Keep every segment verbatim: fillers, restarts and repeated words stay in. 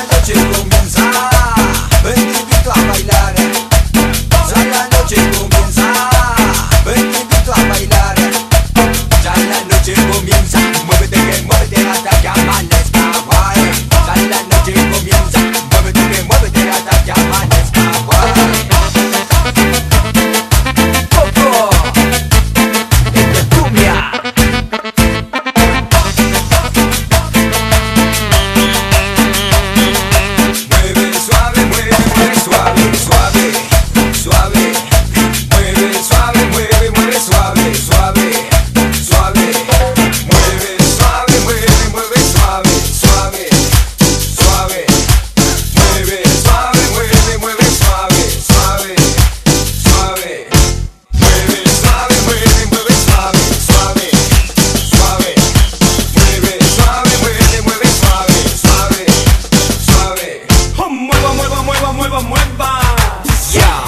la noche comienza, ven te invito a bailar. Ya la noche comienza, ven te invito a bailar. Ya la noche comienza, muévete que muévete hasta que amanezca, guay. Ya la noche comienza, muévete que muévete hasta que amanezca, guay. Coco, esto es cumbia. Mueve suave, mueve, mueve suave, suave, suave. Mueve suave, mueve, mueve suave, suave, suave. Mueve suave, mueve, mueve suave, suave, suave. Mueve suave, mueve, mueve suave, suave, suave. Mueve suave, mueve, mueve suave, suave, suave. Mueve suave, mueve, mueve suave, suave, suave. Oh, mueva, mueva, mueva, mueva, mueva. Yeah.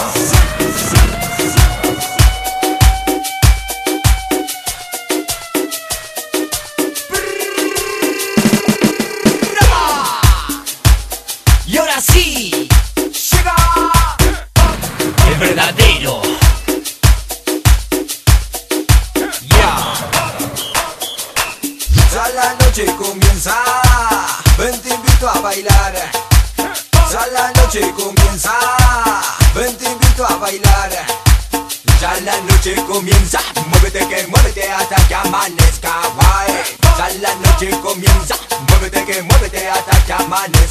Y ahora sí, Llega. el verdadero. Yeah. Ya la noche comienza, ven te invito a bailar. Ya la noche comienza, ven te invito a bailar. Ya la noche comienza, muévete que muévete hasta que amanezca, guay. Ya la noche comienza, muévete que muévete hasta que amanezca.